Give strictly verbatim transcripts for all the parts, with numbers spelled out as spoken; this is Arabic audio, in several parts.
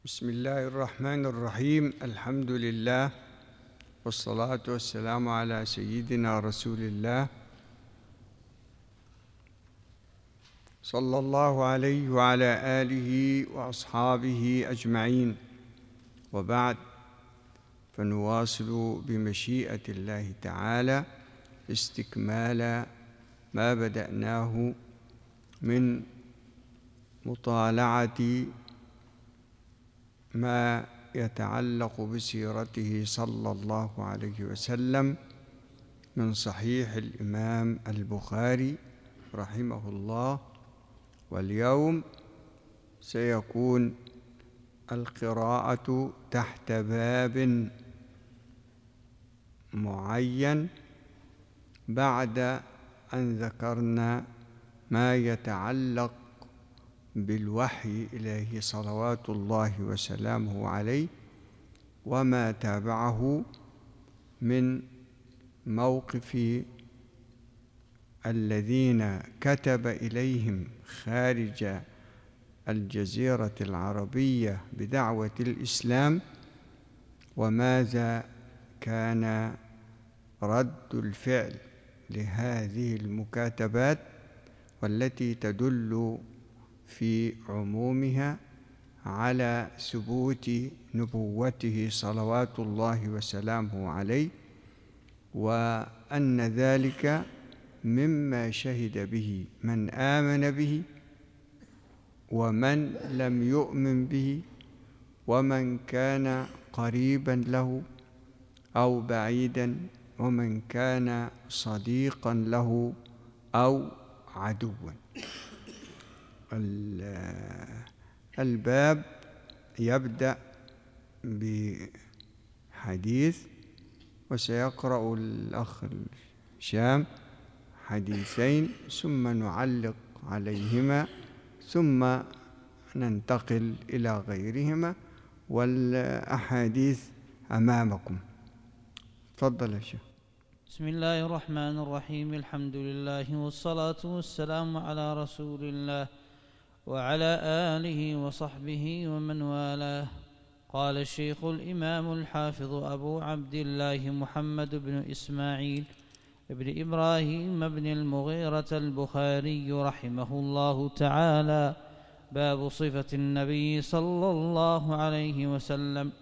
بسم الله الرحمن الرحيم. الحمد لله والصلاة والسلام على سيدنا رسول الله صلى الله عليه وعلى آله وأصحابه أجمعين، وبعد، فنواصل بمشيئة الله تعالى استكمال ما بدأناه من مطالعة ما يتعلق بسيرته صلى الله عليه وسلم من صحيح الإمام البخاري رحمه الله. واليوم سيكون القراءة تحت باب معين بعد أن ذكرنا ما يتعلق بالوحي إليه صلوات الله وسلامه عليه، وما تابعه من موقف الذين كتب إليهم خارج الجزيرة العربية بدعوة الإسلام، وماذا كان رد الفعل لهذه المكاتبات، والتي تدل في عمومها على ثبوت نبوته صلوات الله وسلامه عليه، وأن ذلك مما شهد به من آمن به ومن لم يؤمن به، ومن كان قريبا له أو بعيدا، ومن كان صديقا له أو عدوا. الباب يبدأ بحديث، وسيقرأ الأخ هشام حديثين ثم نعلق عليهما، ثم ننتقل إلى غيرهما، والأحاديث أمامكم. تفضل يا شيخ. بسم الله الرحمن الرحيم. الحمد لله والصلاة والسلام على رسول الله وعلى آله وصحبه ومن والاه. قال الشيخ الإمام الحافظ أبو عبد الله محمد بن إسماعيل بن إبراهيم بن المغيرة البخاري رحمه الله تعالى: باب صفة النبي صلى الله عليه وسلم.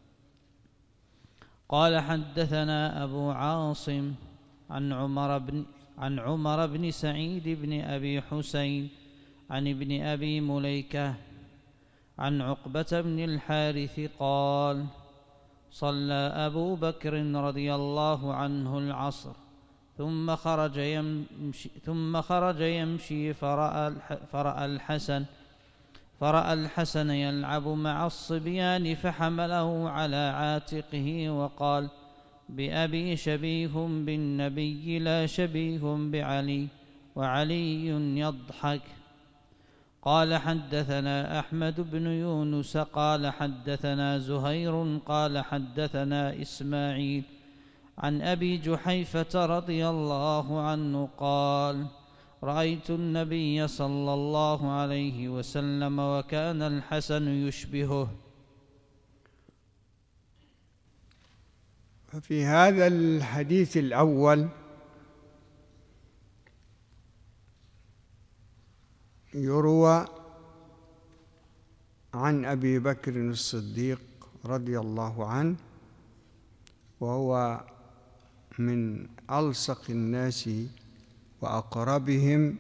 قال: حدثنا أبو عاصم عن عمر بن عن عمر بن سعيد بن أبي حسين عن ابن أبي مليكة عن عقبة بن الحارث قال: صلى أبو بكر رضي الله عنه العصر، ثم خرج يمشي ثم خرج يمشي فرأى فرأى الحسن فرأى الحسن يلعب مع الصبيان، فحمله على عاتقه وقال: بأبي شبيه بالنبي لا شبيه بعلي، وعلي يضحك. قال: حدثنا أحمد بن يونس قال حدثنا زهير قال حدثنا إسماعيل عن أبي جحيفة رضي الله عنه قال: رأيت النبي صلى الله عليه وسلم وكان الحسن يشبهه. ففي هذا الحديث الأول يروى عن أبي بكر الصديق رضي الله عنه، وهو من ألصق الناس وأقربهم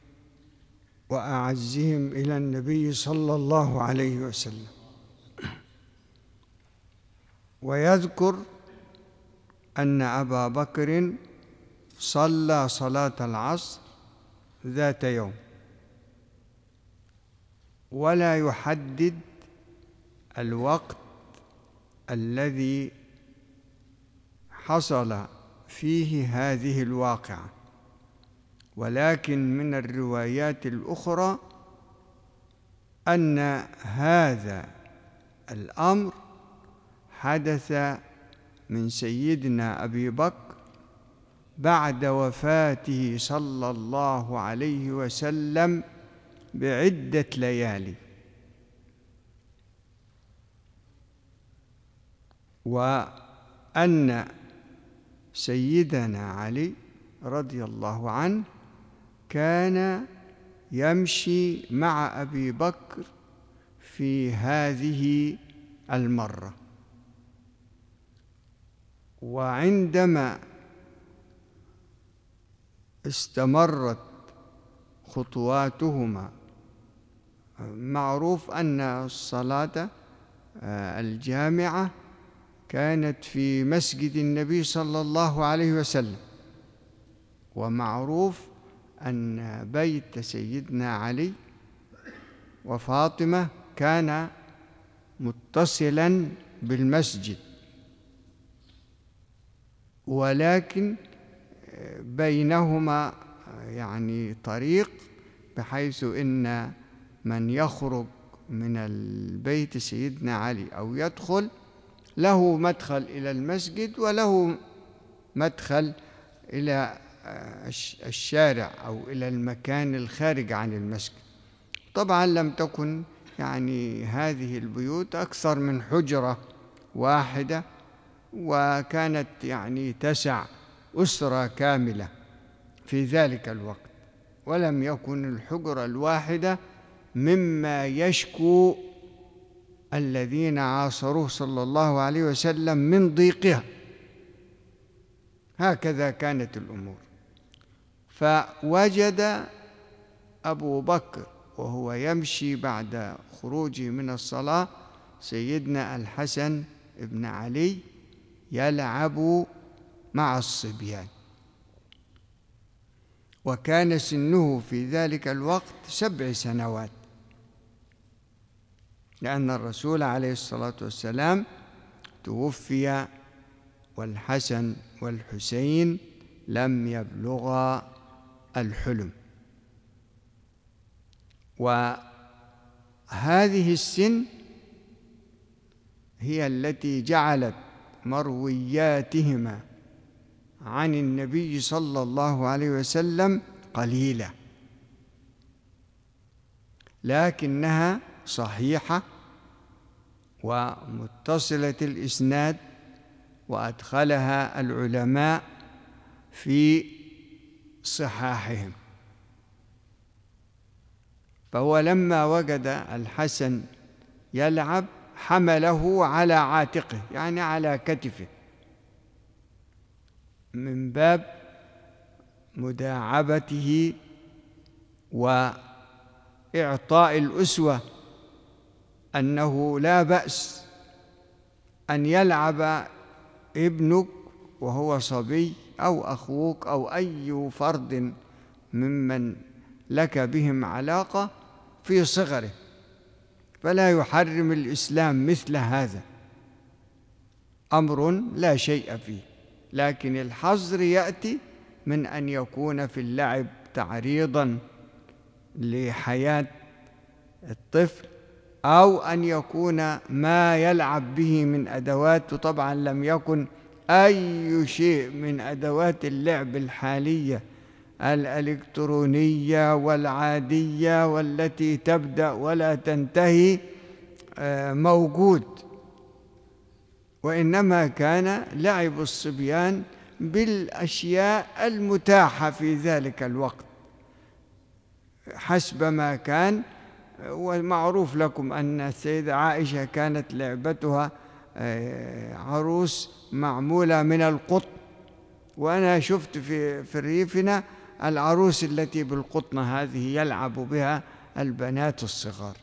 وأعزهم إلى النبي صلى الله عليه وسلم. ويذكر أن أبا بكر صلى صلاة العصر ذات يوم، ولا يحدد الوقت الذي حصل فيه هذه الواقعة، ولكن من الروايات الأخرى أن هذا الأمر حدث من سيدنا أبي بكر بعد وفاته صلى الله عليه وسلم بعدة ليالي، وأن سيدنا علي رضي الله عنه كان يمشي مع أبي بكر في هذه المرة، وعندما استمرت خطواتهما، معروف أن الصلاة الجامعة كانت في مسجد النبي صلى الله عليه وسلم، ومعروف أن بيت سيدنا علي وفاطمة كان متصلاً بالمسجد، ولكن بينهما يعني طريق، بحيث إن من يخرج من البيت سيدنا علي أو يدخل له مدخل إلى المسجد وله مدخل إلى الشارع أو إلى المكان الخارج عن المسجد. طبعا لم تكن يعني هذه البيوت أكثر من حجرة واحدة، وكانت يعني تسع أسرة كاملة في ذلك الوقت، ولم يكن الحجرة الواحدة مما يشكو الذين عاصروه صلى الله عليه وسلم من ضيقها. هكذا كانت الأمور. فوجد أبو بكر وهو يمشي بعد خروجه من الصلاة سيدنا الحسن بن علي يلعب مع الصبيان، وكان سنه في ذلك الوقت سبع سنوات، لأن الرسول عليه الصلاة والسلام توفي والحسن والحسين لم يبلغا الحلم. وهذه السن هي التي جعلت مروياتهما عن النبي صلى الله عليه وسلم قليلة، لكنها صحيحة ومتصلة الإسناد، وأدخلها العلماء في صحاحهم. فهو لما وجد الحسن يلعب حمله على عاتقه، يعني على كتفه، من باب مداعبته وإعطاء الأسوة أنه لا بأس أن يلعب ابنك وهو صبي أو أخوك أو أي فرد ممن لك بهم علاقة في صغره، فلا يحرم الإسلام مثل هذا، أمر لا شيء فيه. لكن الحظر يأتي من أن يكون في اللعب تعريضاً لحياة الطفل، أو أن يكون ما يلعب به من أدوات، وطبعاً لم يكن أي شيء من أدوات اللعب الحالية الإلكترونية والعادية والتي تبدأ ولا تنتهي موجود، وإنما كان لعب الصبيان بالأشياء المتاحة في ذلك الوقت حسب ما كان. ومعروف لكم أن السيدة عائشة كانت لعبتها عروس معمولة من القطن، وأنا شفت في في ريفنا العروس التي بالقطن هذه يلعب بها البنات الصغار.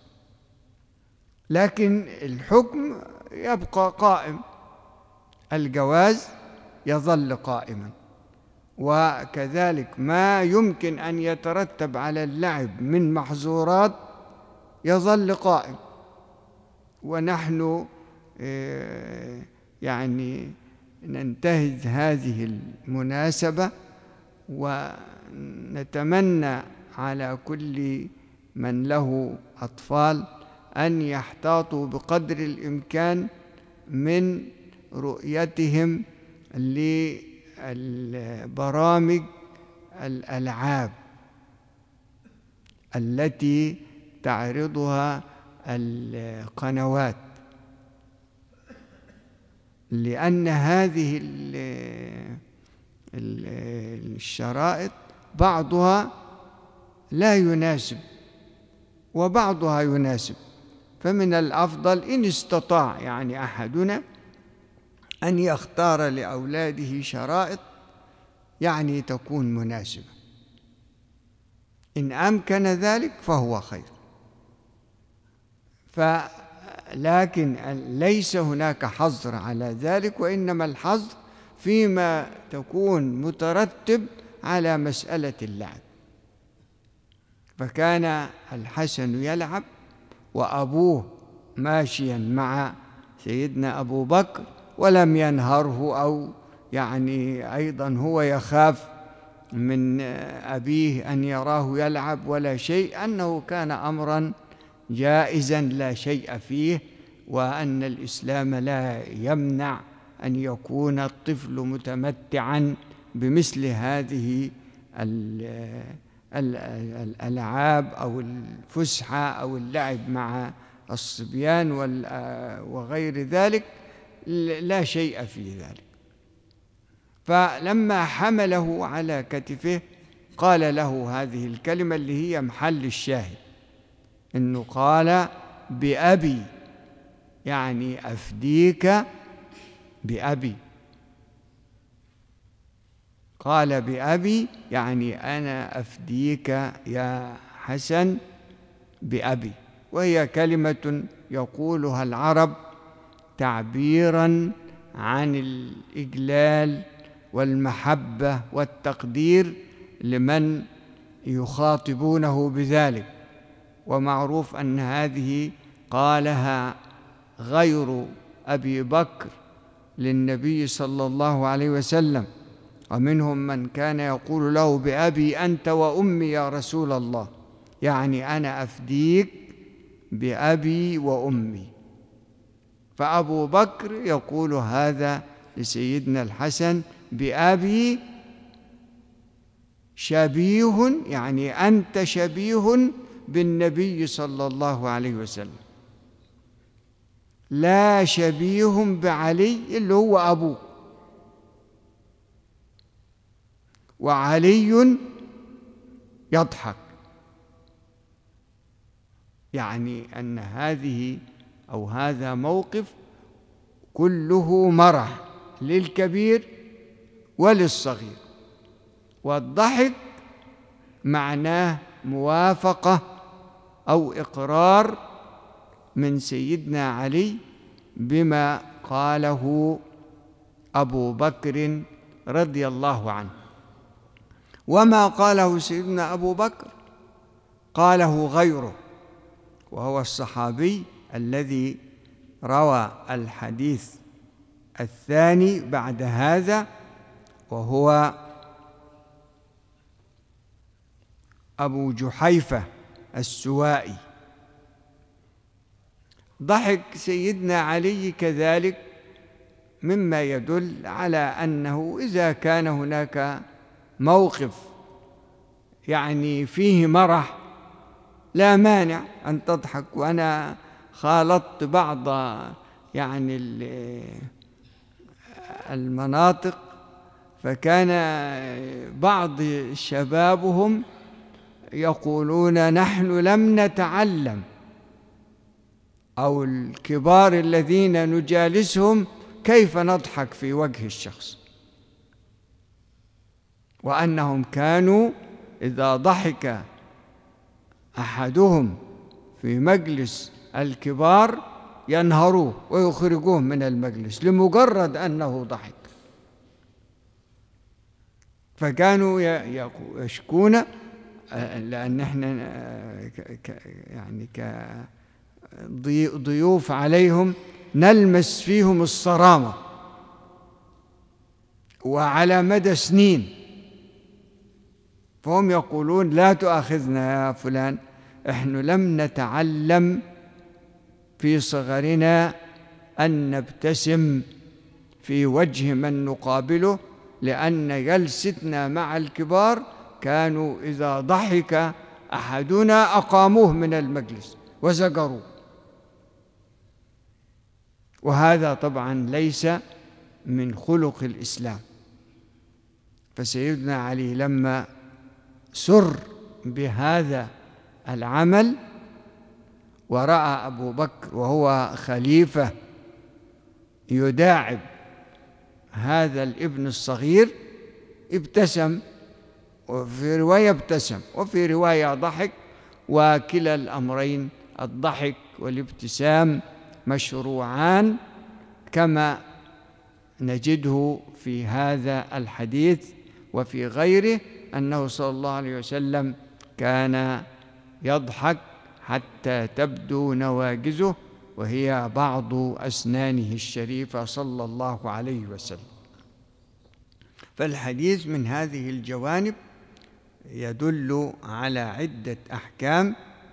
لكن الحكم يبقى قائم، الجواز يظل قائما، وكذلك ما يمكن أن يترتب على اللعب من محظورات يظل قائم. ونحن يعني ننتهز هذه المناسبة ونتمنى على كل من له أطفال أن يحتاطوا بقدر الإمكان من رؤيتهم للبرامج الألعاب التي تعرضها القنوات، لأن هذه الشرائط بعضها لا يناسب وبعضها يناسب، فمن الأفضل إن استطاع يعني أحدنا أن يختار لأولاده شرائط يعني تكون مناسبة، إن أمكن ذلك فهو خير. لكن ليس هناك حظر على ذلك، وإنما الحظر فيما تكون مترتب على مسألة اللعب. فكان الحسن يلعب وأبوه ماشيا مع سيدنا أبو بكر ولم ينهره، أو يعني أيضا هو يخاف من أبيه أن يراه يلعب ولا شيء، أنه كان أمرا جائزا لا شيء فيه، وأن الإسلام لا يمنع أن يكون الطفل متمتعا بمثل هذه الألعاب أو الفسحة أو اللعب مع الصبيان وغير ذلك، لا شيء في ذلك. فلما حمله على كتفه قال له هذه الكلمة اللي هي محل الشاهد، إنه قال بأبي، يعني أفديك بأبي. قال بأبي يعني أنا أفديك يا حسن بأبي، وهي كلمة يقولها العرب تعبيراً عن الإجلال والمحبة والتقدير لمن يخاطبونه بذلك. ومعروف أن هذه قالها غير أبي بكر للنبي صلى الله عليه وسلم، ومنهم من كان يقول له بأبي أنت وأمي يا رسول الله، يعني أنا أفديك بأبي وأمي. فأبو بكر يقول هذا لسيدنا الحسن بأبي شبيه، يعني أنت شبيه بالنبي صلى الله عليه وسلم، لا شبيه بعلي اللي هو أبوه. وعلي يضحك، يعني أن هذه أو هذا موقف كله مرح للكبير وللصغير، والضحك معناه موافقة أو إقرار من سيدنا علي بما قاله أبو بكر رضي الله عنه. وما قاله سيدنا أبو بكر قاله غيره، وهو الصحابي الذي روى الحديث الثاني بعد هذا، وهو أبو جحيفة السوائي. ضحك سيدنا علي كذلك، مما يدل على أنه إذا كان هناك موقف يعني فيه مرح لا مانع أن تضحك. وأنا خالطت بعض يعني المناطق، فكان بعض شبابهم يقولون نحن لم نتعلم، أو الكبار الذين نجالسهم، كيف نضحك في وجه الشخص، وأنهم كانوا إذا ضحك أحدهم في مجلس الكبار ينهروه ويخرجوه من المجلس لمجرد أنه ضحك. فكانوا يشكون، لأن احنا يعني كضيوف عليهم نلمس فيهم الصرامة وعلى مدى سنين، فهم يقولون لا تؤاخذنا يا فلان، احنا لم نتعلم في صغرنا أن نبتسم في وجه من نقابله، لأن جلستنا مع الكبار كانوا إذا ضحك أحدنا أقاموه من المجلس وزجروه. وهذا طبعا ليس من خلق الإسلام. فسيدنا علي لما سر بهذا العمل ورأى أبو بكر وهو خليفة يداعب هذا الابن الصغير ابتسم، وفي رواية ابتسم وفي رواية ضحك، وكلا الأمرين الضحك والابتسام مشروعان كما نجده في هذا الحديث وفي غيره، أنه صلى الله عليه وسلم كان يضحك حتى تبدو نواجذه وهي بعض أسنانه الشريفة صلى الله عليه وسلم. فالحديث من هذه الجوانب يدل على عدة أحكام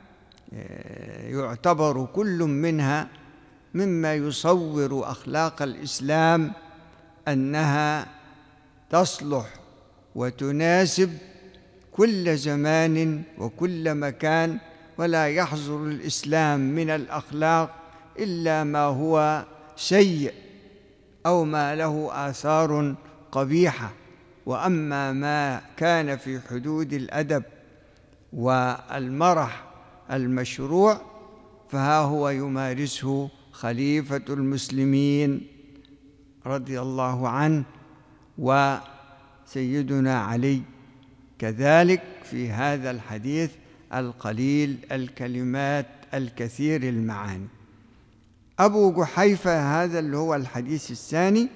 يعتبر كل منها مما يصور أخلاق الإسلام أنها تصلح وتناسب كل زمان وكل مكان، ولا يحظر الإسلام من الأخلاق إلا ما هو سيء أو ما له آثار قبيحة، وأما ما كان في حدود الأدب والمرح المشروع فها هو يمارسه خليفة المسلمين رضي الله عنه، وسيدنا علي كذلك في هذا الحديث القليل الكلمات الكثير المعاني. أبو جحيفة هذا اللي هو الحديث الثاني،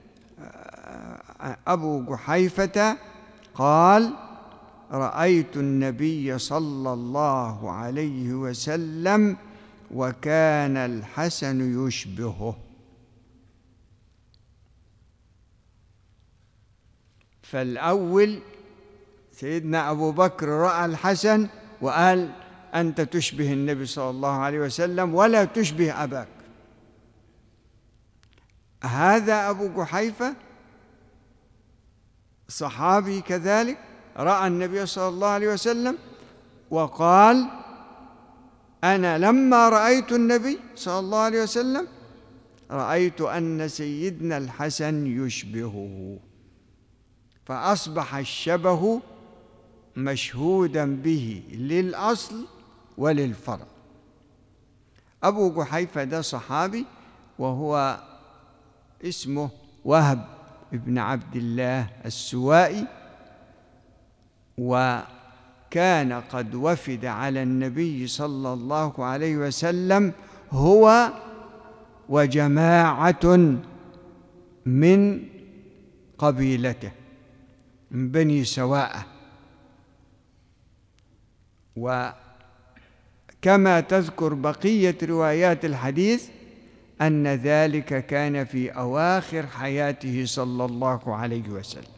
أبو جحيفة قال: رأيت النبي صلى الله عليه وسلم وكان الحسن يشبهه. فالأول سيدنا أبو بكر رأى الحسن وقال: أنت تشبه النبي صلى الله عليه وسلم ولا تشبه أباك. هذا أبو جحيفة صحابي كذلك رأى النبي صلى الله عليه وسلم وقال: أنا لما رأيت النبي صلى الله عليه وسلم رأيت أن سيدنا الحسن يشبهه، فأصبح الشبه مشهودا به للأصل وللفرع. أبو جحيفة ده صحابي وهو اسمه وهب ابن عبد الله السوائي، وكان قد وفد على النبي صلى الله عليه وسلم هو وجماعة من قبيلته من بني سواء. وكما تذكر بقية روايات الحديث أن ذلك كان في أواخر حياته صلى الله عليه وسلم،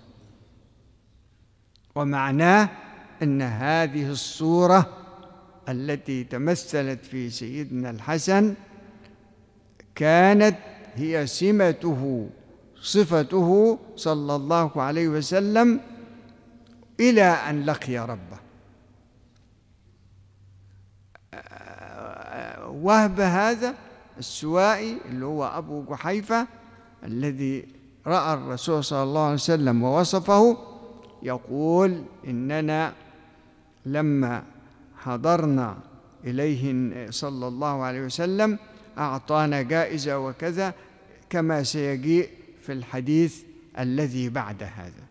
ومعناه أن هذه الصورة التي تمثلت في سيدنا الحسن كانت هي سمته صفته صلى الله عليه وسلم إلى أن لقي ربه. وهب هذا السوائي اللي هو أبو جحيفة الذي رأى الرسول صلى الله عليه وسلم ووصفه يقول: إننا لما حضرنا إليه صلى الله عليه وسلم أعطانا جائزة وكذا، كما سيجيء في الحديث الذي بعد هذا.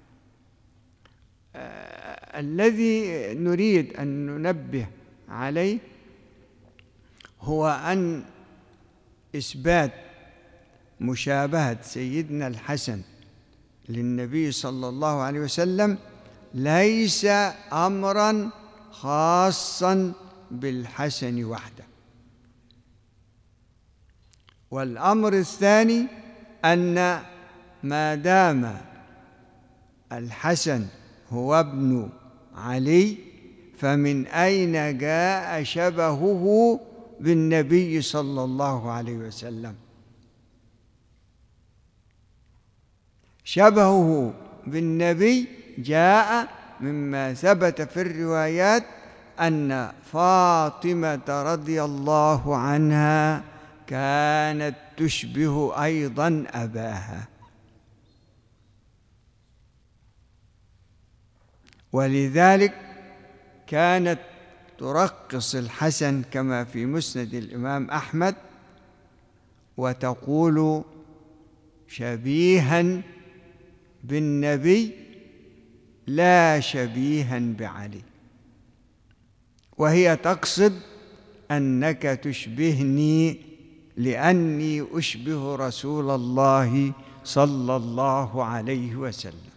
آه الذي نريد أن ننبه عليه هو أن إثبات مشابهة سيدنا الحسن للنبي صلى الله عليه وسلم ليس أمراً خاصاً بالحسن وحده. والأمر الثاني أن ما دام الحسن هو ابن علي فمن أين جاء شبهه بالنبي صلى الله عليه وسلم؟ شبهه بالنبي جاء مما ثبت في الروايات أن فاطمة رضي الله عنها كانت تشبه أيضا أباها. ولذلك كانت ترقص الحسن كما في مسند الإمام أحمد وتقول شبيها بالنبي لا شبيها بعلي، وهي تقصد أنك تشبهني لأني أشبه رسول الله صلى الله عليه وسلم.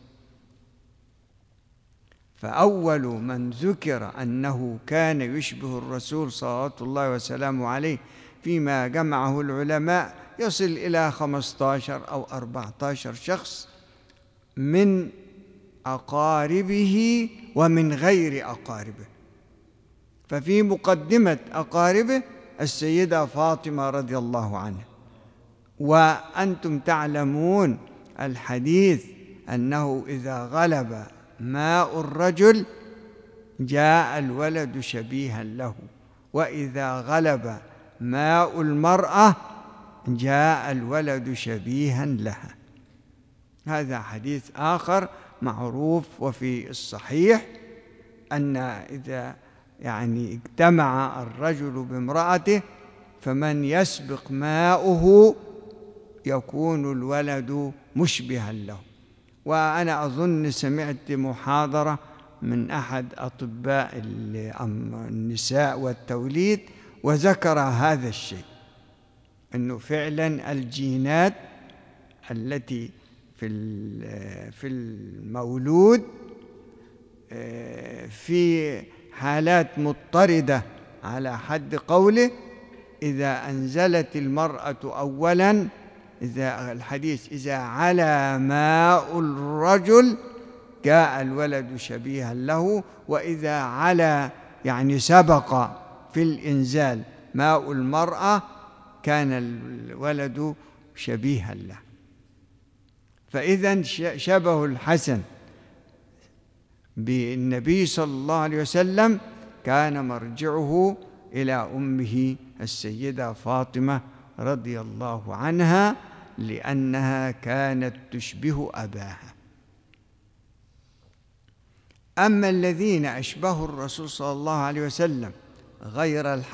فأول من ذكر أنه كان يشبه الرسول صلوات الله وسلامه عليه فيما جمعه العلماء يصل إلى خمسة عشر أو أربعة عشر شخص من أقاربه ومن غير أقاربه. ففي مقدمة أقاربه السيدة فاطمة رضي الله عنها، وأنتم تعلمون الحديث أنه إذا غلب ماء الرجل جاء الولد شبيها له، وإذا غلب ماء المرأة جاء الولد شبيها لها. هذا حديث آخر معروف وفي الصحيح أن إذا يعني اجتمع الرجل بامرأته فمن يسبق ماؤه يكون الولد مشبها له. وأنا أظن سمعت محاضرة من أحد أطباء النساء والتوليد وذكر هذا الشيء، أنه فعلا الجينات التي في في المولود في حالات مضطردة على حد قوله، إذا أنزلت المرأة أولا، إذا الحديث إذا علا ماء الرجل جاء الولد شبيها له، وإذا علا يعني سبق في الإنزال ماء المرأة كان الولد شبيها له. فإذا شبه الحسن بالنبي صلى الله عليه وسلم كان مرجعه إلى أمه السيدة فاطمة رضي الله عنها، لأنها كانت تشبه أباها. أما الذين أشبهوا الرسول صلى الله عليه وسلم غير الحسن